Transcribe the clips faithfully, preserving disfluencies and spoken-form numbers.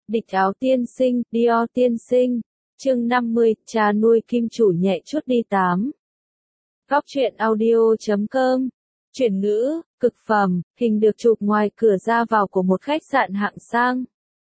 Địch áo tiên sinh, Dior tiên sinh. Chương năm mươi, cha nuôi kim chủ nhẹ chút đi tám. Góc truyện audio chấm com. Chuyển ngữ, cực phẩm, hình được chụp ngoài cửa ra vào của một khách sạn hạng sang.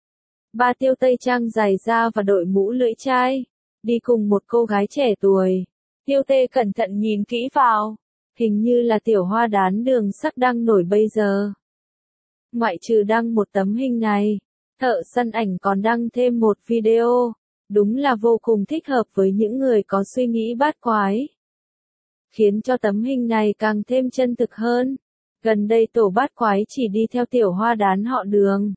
Ba tiêu tây trang dài da và đội mũ lưỡi chai, đi cùng một cô gái trẻ tuổi. Tiêu tê cẩn thận nhìn kỹ vào, hình như là tiểu hoa đán Đường Sắc đang nổi bây giờ. Ngoại trừ đăng một tấm hình này, thợ săn ảnh còn đăng thêm một video, đúng là vô cùng thích hợp với những người có suy nghĩ bát quái. Khiến cho tấm hình này càng thêm chân thực hơn. Gần đây tổ bát quái chỉ đi theo tiểu hoa đán họ Đường.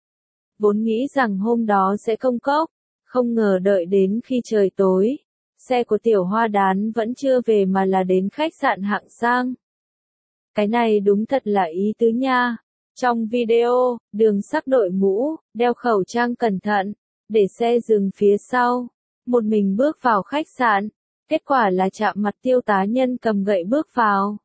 Vốn nghĩ rằng hôm đó sẽ công cốc, không ngờ đợi đến khi trời tối, xe của tiểu hoa đán vẫn chưa về mà là đến khách sạn hạng sang. Cái này đúng thật là ý tứ nha. Trong video, Đường Sắc đội mũ, đeo khẩu trang cẩn thận, để xe dừng phía sau, một mình bước vào khách sạn, kết quả là chạm mặt Tiêu tá nhân cầm gậy bước vào.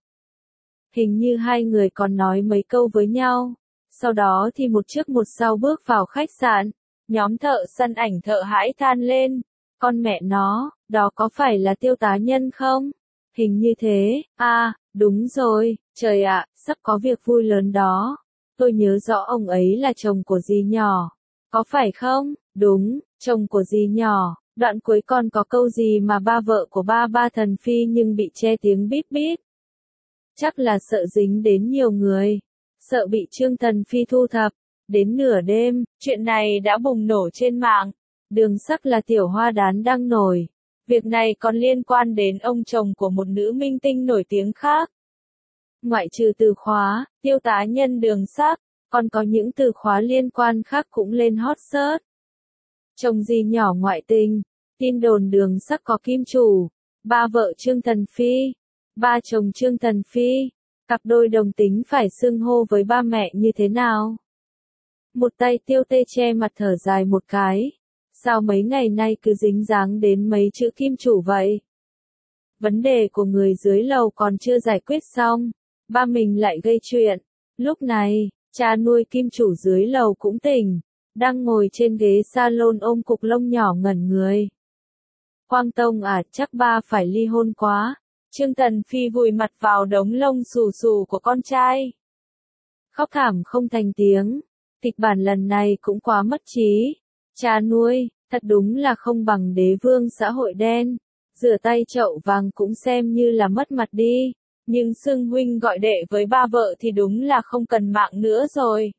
Hình như hai người còn nói mấy câu với nhau, sau đó thì một trước một sau bước vào khách sạn, nhóm thợ săn ảnh thợ hãi than lên, con mẹ nó, đó có phải là Tiêu tá nhân không? Hình như thế, à, đúng rồi, trời ạ, sắp có việc vui lớn đó. Tôi nhớ rõ ông ấy là chồng của dì nhỏ. Có phải không? Đúng, chồng của dì nhỏ. Đoạn cuối còn có câu gì mà ba vợ của ba ba thần phi nhưng bị che tiếng bíp bíp. Chắc là sợ dính đến nhiều người. Sợ bị Trương Thần Phi thu thập. Đến nửa đêm, chuyện này đã bùng nổ trên mạng. Đường Sắc là tiểu hoa đán đang nổi. Việc này còn liên quan đến ông chồng của một nữ minh tinh nổi tiếng khác. Ngoại trừ từ khóa, Tiêu tá nhân Đường Sắc, còn có những từ khóa liên quan khác cũng lên hot search. Chồng dì nhỏ ngoại tình, tin đồn Đường Sắc có kim chủ, ba vợ Trương Thần Phi, ba chồng Trương Thần Phi, cặp đôi đồng tính phải xưng hô với ba mẹ như thế nào? Một tay Tiêu tê che mặt thở dài một cái, sao mấy ngày nay cứ dính dáng đến mấy chữ kim chủ vậy? Vấn đề của người dưới lầu còn chưa giải quyết xong, ba mình lại gây chuyện. Lúc này, cha nuôi kim chủ dưới lầu cũng tỉnh, đang ngồi trên ghế salon ôm cục lông nhỏ ngẩn người. Quang Tông à, chắc ba phải ly hôn quá. Trương Thần Phi vùi mặt vào đống lông xù xù của con trai. Khóc thảm không thành tiếng. Kịch bản lần này cũng quá mất trí. Cha nuôi, thật đúng là không bằng đế vương xã hội đen. Rửa tay chậu vàng cũng xem như là mất mặt đi. Nhưng xưng huynh gọi đệ với ba vợ thì đúng là không cần mạng nữa rồi.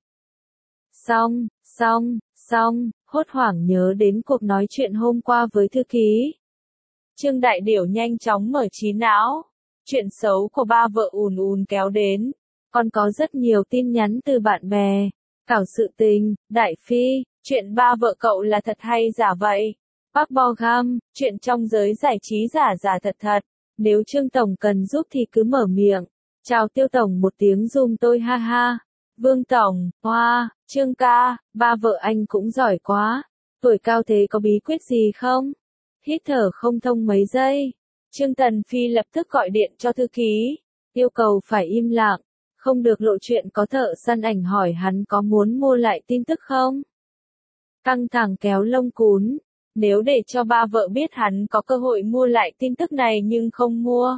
Xong, xong, xong, hốt hoảng nhớ đến cuộc nói chuyện hôm qua với thư ký. Trương Đại Điểu nhanh chóng mở trí não. Chuyện xấu của ba vợ ùn ùn kéo đến. Còn có rất nhiều tin nhắn từ bạn bè. Cảo sự tình, Đại Phi, chuyện ba vợ cậu là thật hay giả vậy? Park Bo Gum, chuyện trong giới giải trí giả giả thật thật. Nếu Trương Tổng cần giúp thì cứ mở miệng. Chào Tiêu Tổng một tiếng giùm tôi ha ha. Vương Tổng, hoa, wow, Trương ca, ba vợ anh cũng giỏi quá. Tuổi cao thế có bí quyết gì không? Hít thở không thông mấy giây. Trương Thần Phi lập tức gọi điện cho thư ký. Yêu cầu phải im lặng. Không được lộ chuyện có thợ săn ảnh hỏi hắn có muốn mua lại tin tức không? Căng thẳng kéo lông cún. Nếu để cho ba vợ biết hắn có cơ hội mua lại tin tức này nhưng không mua.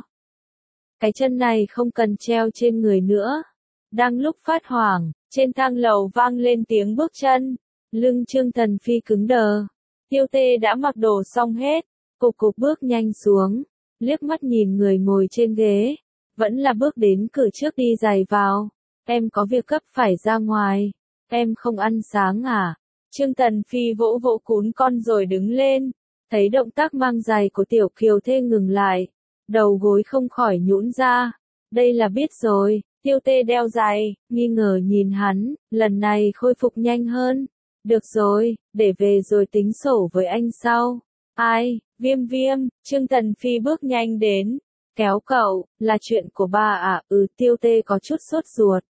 Cái chân này không cần treo trên người nữa. Đang lúc phát hoảng, trên thang lầu vang lên tiếng bước chân. Lưng Trương Thần Phi cứng đờ. Tiêu tê đã mặc đồ xong hết. Cục cục bước nhanh xuống. Liếc mắt nhìn người ngồi trên ghế. Vẫn là bước đến cửa trước đi giày vào. Em có việc cấp phải ra ngoài. Em không ăn sáng à? Trương Thần Phi vỗ vỗ cún con rồi đứng lên. Thấy động tác mang giày của tiểu kiều thê ngừng lại. Đầu gối không khỏi nhũn ra. Đây là biết rồi. Tiêu tê đeo giày, nghi ngờ nhìn hắn. Lần này khôi phục nhanh hơn. Được rồi, để về rồi tính sổ với anh sau. Ai, Viêm Viêm, Trương Thần Phi bước nhanh đến. Kéo cậu, là chuyện của ba à? Ừ, Tiêu tê có chút sốt ruột.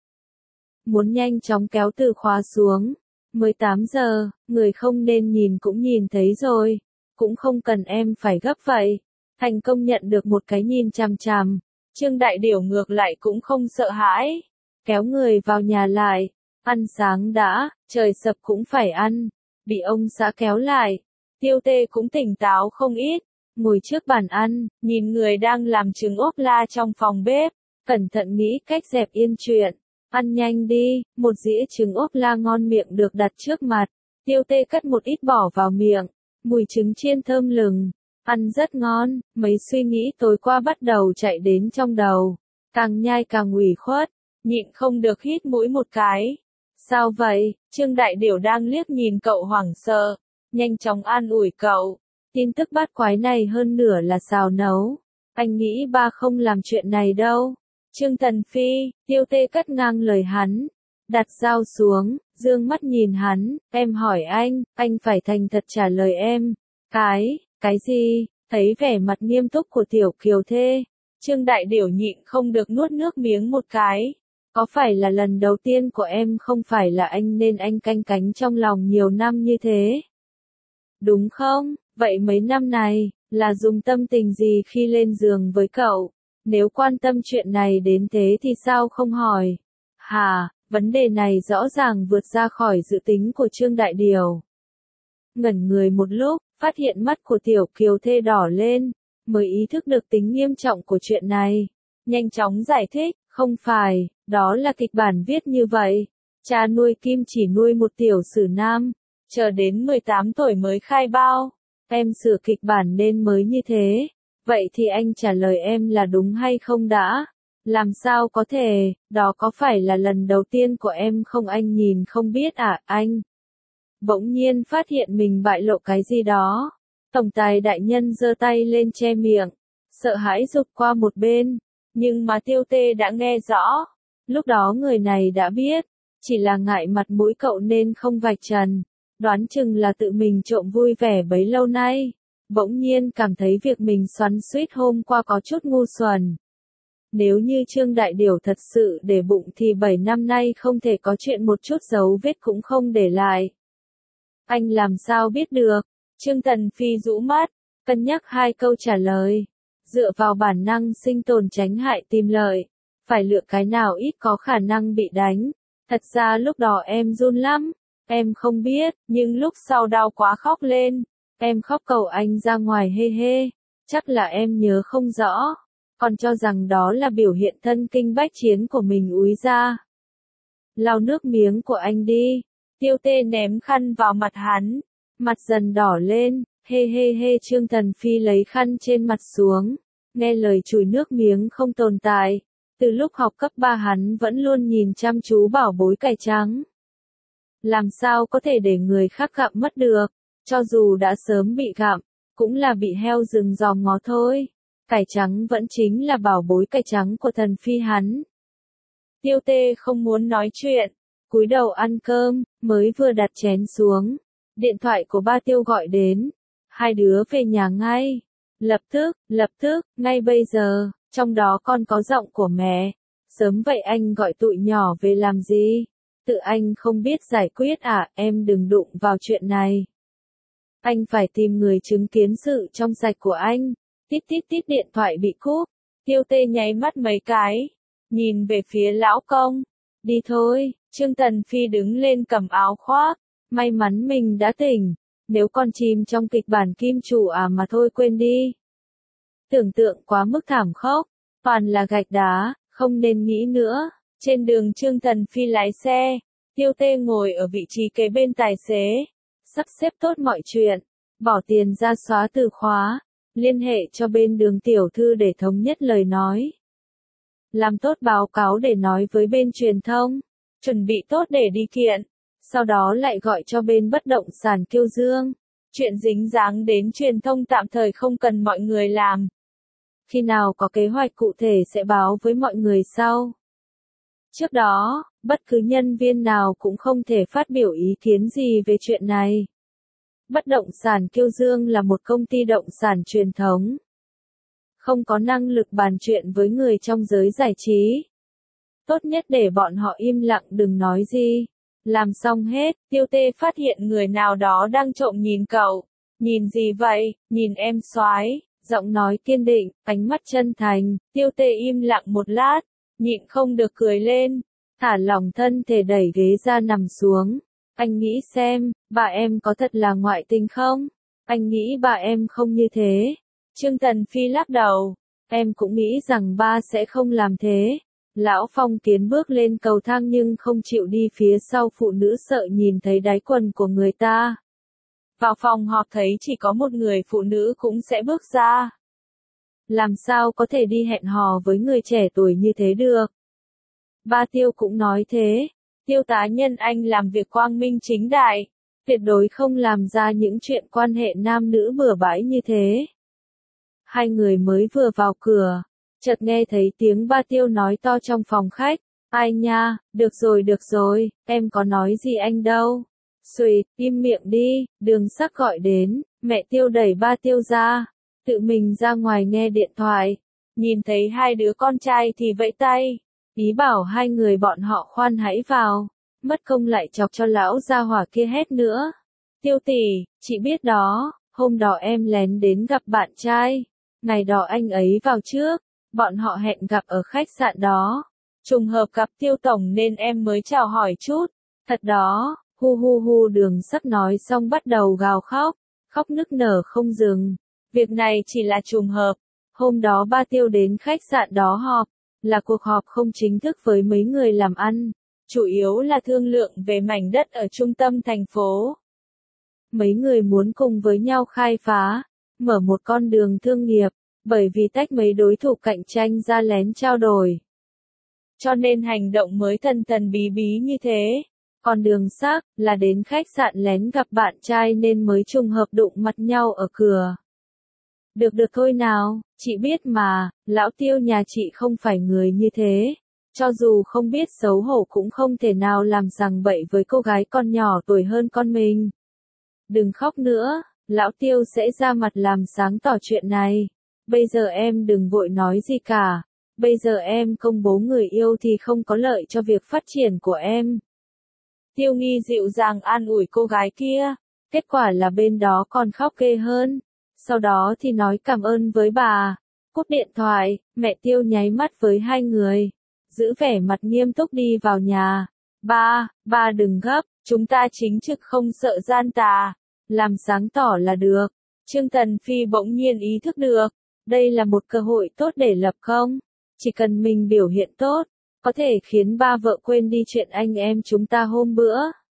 Muốn nhanh chóng kéo từ khóa xuống. mười tám giờ, người không nên nhìn cũng nhìn thấy rồi. Cũng không cần em phải gấp vậy. Thành công nhận được một cái nhìn chằm chằm. Trương Đại Điểu ngược lại cũng không sợ hãi. Kéo người vào nhà lại. Ăn sáng đã, trời sập cũng phải ăn. bị ông xã kéo lại. Tiêu Tê cũng tỉnh táo không ít, ngồi trước bàn ăn, nhìn người đang làm trứng ốp la trong phòng bếp, cẩn thận nghĩ cách dẹp yên chuyện. Ăn nhanh đi, một dĩa trứng ốp la ngon miệng được đặt trước mặt. Tiêu Tê cất một ít bỏ vào miệng, mùi trứng chiên thơm lừng, ăn rất ngon, mấy suy nghĩ tối qua bắt đầu chạy đến trong đầu, càng nhai càng ủy khuất, nhịn không được hít mũi một cái. Sao vậy? Trương Đại Điểu đang liếc nhìn cậu hoảng sợ, nhanh chóng an ủi cậu. Tin tức bát quái này hơn nửa là xào nấu. Anh nghĩ ba không làm chuyện này đâu. Trương Thần Phi, Tiêu Tê cắt ngang lời hắn, đặt dao xuống, dương mắt nhìn hắn, em hỏi anh, anh phải thành thật trả lời em. Cái, cái gì? Thấy vẻ mặt nghiêm túc của Tiểu Kiều Thê, Trương Đại Điểu nhịn không được nuốt nước miếng một cái. Có phải là lần đầu tiên của em không phải là anh nên anh canh cánh trong lòng nhiều năm như thế? Đúng không? Vậy mấy năm này, là dùng tâm tình gì khi lên giường với cậu? Nếu quan tâm chuyện này đến thế thì sao không hỏi? Hà, vấn đề này rõ ràng vượt ra khỏi dự tính của Trương Đại Điều. Ngẩn người một lúc, phát hiện mắt của Tiểu Kiều Thê đỏ lên, mới ý thức được tính nghiêm trọng của chuyện này. Nhanh chóng giải thích, không phải, đó là kịch bản viết như vậy. Cha nuôi Kim chỉ nuôi một tiểu sử nam, chờ đến mười tám tuổi mới khai bao. Em sửa kịch bản nên mới như thế. Vậy thì anh trả lời em là đúng hay không đã? Làm sao có thể, đó có phải là lần đầu tiên của em không? Anh nhìn không biết à, anh? Bỗng nhiên phát hiện mình bại lộ cái gì đó. Tổng tài đại nhân giơ tay lên che miệng, sợ hãi rụt qua một bên, nhưng mà Tiêu Tê đã nghe rõ. Lúc đó người này đã biết, chỉ là ngại mặt mũi cậu nên không vạch trần, đoán chừng là tự mình trộm vui vẻ bấy lâu nay. Bỗng nhiên cảm thấy việc mình xoắn xuýt hôm qua có chút ngu xuẩn. Nếu như Trương Đại Điểu thật sự để bụng thì bảy năm nay không thể có chuyện một chút dấu vết cũng không để lại. Anh làm sao biết được? Trương Tần Phi rũ mắt, cân nhắc hai câu trả lời. Dựa vào bản năng sinh tồn tránh hại tìm lợi, phải lựa cái nào ít có khả năng bị đánh. Thật ra lúc đó em run lắm, em không biết, nhưng lúc sau đau quá khóc lên. Em khóc cầu anh ra ngoài hê hê, chắc là em nhớ không rõ, còn cho rằng đó là biểu hiện thân kinh bách chiến của mình úi ra. Lau nước miếng của anh đi. Tiêu Tê ném khăn vào mặt hắn, mặt dần đỏ lên, hê hê hê. Trương Thần Phi lấy khăn trên mặt xuống, nghe lời chùi nước miếng không tồn tại. Từ lúc học cấp ba hắn vẫn luôn nhìn chăm chú bảo bối cải trắng. Làm sao có thể để người khác gặm mất được? Cho dù đã sớm bị gặm, cũng là bị heo rừng dòm ngó thôi. Cải trắng vẫn chính là bảo bối cải trắng của Thần Phi hắn. Tiêu Tê không muốn nói chuyện, cúi đầu ăn cơm, mới vừa đặt chén xuống. Điện thoại của ba Tiêu gọi đến. Hai đứa về nhà ngay. Lập tức, lập tức, ngay bây giờ, trong đó còn có giọng của mẹ. Sớm vậy anh gọi tụi nhỏ về làm gì? Tự anh không biết giải quyết à, em đừng đụng vào chuyện này. Anh phải tìm người chứng kiến sự trong sạch của anh. Tít tít tít điện thoại bị cúp. Tiêu Tê nháy mắt mấy cái, nhìn về phía lão công. Đi thôi. Trương Tần Phi đứng lên cầm áo khoác. May mắn mình đã tỉnh. Nếu con chìm trong kịch bản kim chủ à mà thôi quên đi. Tưởng tượng quá mức thảm khốc. Toàn là gạch đá, không nên nghĩ nữa. Trên đường Trương Tần Phi lái xe. Tiêu Tê ngồi ở vị trí kế bên tài xế. Sắp xếp tốt mọi chuyện. Bỏ tiền ra xóa từ khóa. Liên hệ cho bên Đường tiểu thư để thống nhất lời nói. Làm tốt báo cáo để nói với bên truyền thông. Chuẩn bị tốt để đi kiện. Sau đó lại gọi cho bên bất động sản Kiêu Dương. Chuyện dính dáng đến truyền thông tạm thời không cần mọi người làm. Khi nào có kế hoạch cụ thể sẽ báo với mọi người sau. Trước đó, bất cứ nhân viên nào cũng không thể phát biểu ý kiến gì về chuyện này. Bất động sản Kiêu Dương là một công ty động sản truyền thống. Không có năng lực bàn chuyện với người trong giới giải trí. Tốt nhất để bọn họ im lặng đừng nói gì. Làm xong hết, Tiêu Tê phát hiện người nào đó đang trộm nhìn cậu. Nhìn gì vậy? Nhìn em soái. Giọng nói kiên định, ánh mắt chân thành. Tiêu Tê im lặng một lát, nhịn không được cười lên. Thả lỏng thân thể đẩy ghế ra nằm xuống. Anh nghĩ xem, bà em có thật là ngoại tình không? Anh nghĩ bà em không như thế. Trương Tần Phi lắc đầu. Em cũng nghĩ rằng ba sẽ không làm thế. Lão Phong tiến bước lên cầu thang nhưng không chịu đi phía sau phụ nữ sợ nhìn thấy đáy quần của người ta. Vào phòng họp thấy chỉ có một người phụ nữ cũng sẽ bước ra. Làm sao có thể đi hẹn hò với người trẻ tuổi như thế được? Ba Tiêu cũng nói thế. Tiêu tá nhân anh làm việc quang minh chính đại. Tuyệt đối không làm ra những chuyện quan hệ nam nữ bừa bãi như thế. Hai người mới vừa vào cửa. Chợt nghe thấy tiếng ba Tiêu nói to trong phòng khách. Ai nha, được rồi được rồi, em có nói gì anh đâu. Xùi, im miệng đi, Đường Sắc gọi đến, mẹ Tiêu đẩy ba Tiêu ra. Tự mình ra ngoài nghe điện thoại. Nhìn thấy hai đứa con trai thì vẫy tay. Ý bảo hai người bọn họ khoan hãy vào. Mất công lại chọc cho lão gia hỏa kia hét nữa. Tiêu tỷ, chị biết đó, hôm đó em lén đến gặp bạn trai. Ngày đó anh ấy vào trước. Bọn họ hẹn gặp ở khách sạn đó. Trùng hợp gặp Tiêu tổng nên em mới chào hỏi chút. Thật đó, hu hu hu Đường Sắc nói xong bắt đầu gào khóc. Khóc nức nở không dừng. Việc này chỉ là trùng hợp. Hôm đó ba Tiêu đến khách sạn đó họp. Là cuộc họp không chính thức với mấy người làm ăn. Chủ yếu là thương lượng về mảnh đất ở trung tâm thành phố. Mấy người muốn cùng với nhau khai phá. Mở một con đường thương nghiệp. Bởi vì tách mấy đối thủ cạnh tranh ra lén trao đổi. Cho nên hành động mới thần thần bí bí như thế. Còn Đường Sắc là đến khách sạn lén gặp bạn trai nên mới trùng hợp đụng mặt nhau ở cửa. Được được thôi nào, chị biết mà, lão Tiêu nhà chị không phải người như thế. Cho dù không biết xấu hổ cũng không thể nào làm sằng bậy với cô gái con nhỏ tuổi hơn con mình. Đừng khóc nữa, lão Tiêu sẽ ra mặt làm sáng tỏ chuyện này. Bây giờ em đừng vội nói gì cả. Bây giờ em công bố người yêu thì không có lợi cho việc phát triển của em. Tiêu Nghi dịu dàng an ủi cô gái kia. Kết quả là bên đó còn khóc ghê hơn. Sau đó thì nói cảm ơn với bà. Cúp điện thoại, mẹ Tiêu nháy mắt với hai người. Giữ vẻ mặt nghiêm túc đi vào nhà. Ba, ba đừng gấp, chúng ta chính trực không sợ gian tà. Làm sáng tỏ là được. Trương Tần Phi bỗng nhiên ý thức được. Đây là một cơ hội tốt để lập công. Chỉ cần mình biểu hiện tốt, có thể khiến ba vợ quên đi chuyện anh em chúng ta hôm bữa.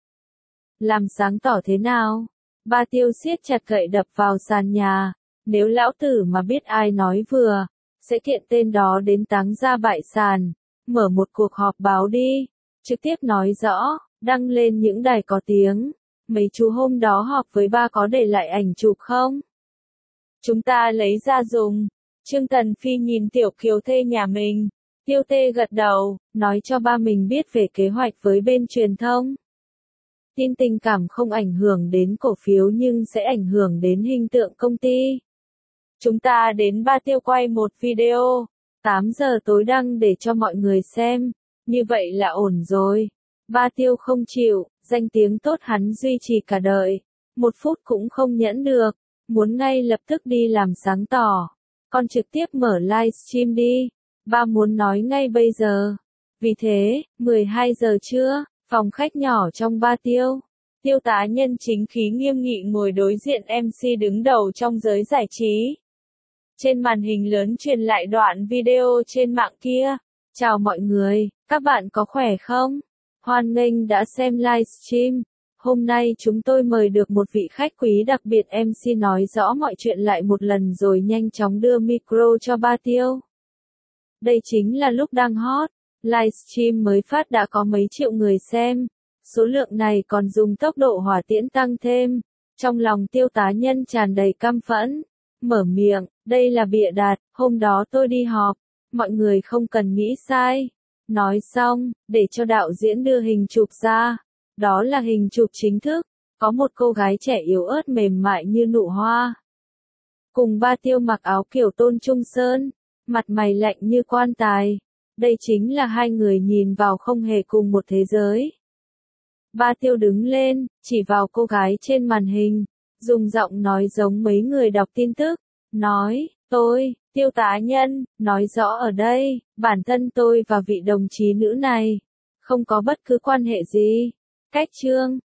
Làm sáng tỏ thế nào? Ba Tiêu siết chặt gậy đập vào sàn nhà. Nếu lão tử mà biết ai nói vừa, sẽ kiện tên đó đến táng ra bại sàn. Mở một cuộc họp báo đi. Trực tiếp nói rõ, đăng lên những đài có tiếng. Mấy chú hôm đó họp với ba có để lại ảnh chụp không? Chúng ta lấy ra dùng. Trương Tần Phi nhìn Tiểu Kiều Thê nhà mình. Tiêu Tê gật đầu, nói cho ba mình biết về kế hoạch với bên truyền thông. Tin tình cảm không ảnh hưởng đến cổ phiếu nhưng sẽ ảnh hưởng đến hình tượng công ty. Chúng ta đến Ba Tiêu quay một video. tám giờ tối đăng để cho mọi người xem. Như vậy là ổn rồi. Ba Tiêu không chịu, danh tiếng tốt hắn duy trì cả đời. Một phút cũng không nhẫn được. Muốn ngay lập tức đi làm sáng tỏ. Con trực tiếp mở livestream đi. Ba muốn nói ngay bây giờ. Vì thế, mười hai giờ trưa, phòng khách nhỏ trong Ba Tiêu. Tiêu tá nhân chính khí nghiêm nghị ngồi đối diện em xê đứng đầu trong giới giải trí. Trên màn hình lớn truyền lại đoạn video trên mạng kia. Chào mọi người, các bạn có khỏe không? Hoan nghênh đã xem livestream. Hôm nay chúng tôi mời được một vị khách quý đặc biệt em xê nói rõ mọi chuyện lại một lần rồi nhanh chóng đưa micro cho Ba Tiêu. Đây chính là lúc đang hot. Livestream mới phát đã có mấy triệu người xem. Số lượng này còn dùng tốc độ hỏa tiễn tăng thêm. Trong lòng Tiêu tá nhân tràn đầy căm phẫn. Mở miệng, đây là bịa đặt, hôm đó tôi đi họp. Mọi người không cần nghĩ sai. Nói xong, để cho đạo diễn đưa hình chụp ra. Đó là hình chụp chính thức. Có một cô gái trẻ yếu ớt mềm mại như nụ hoa. Cùng Ba Tiêu mặc áo kiểu Tôn Trung Sơn. Mặt mày lạnh như quan tài. Đây chính là hai người nhìn vào không hề cùng một thế giới. Ba Tiêu đứng lên, chỉ vào cô gái trên màn hình. Dùng giọng nói giống mấy người đọc tin tức. Nói, tôi, Tiêu tá nhân, nói rõ ở đây, bản thân tôi và vị đồng chí nữ này. Không có bất cứ quan hệ gì. Cách chương,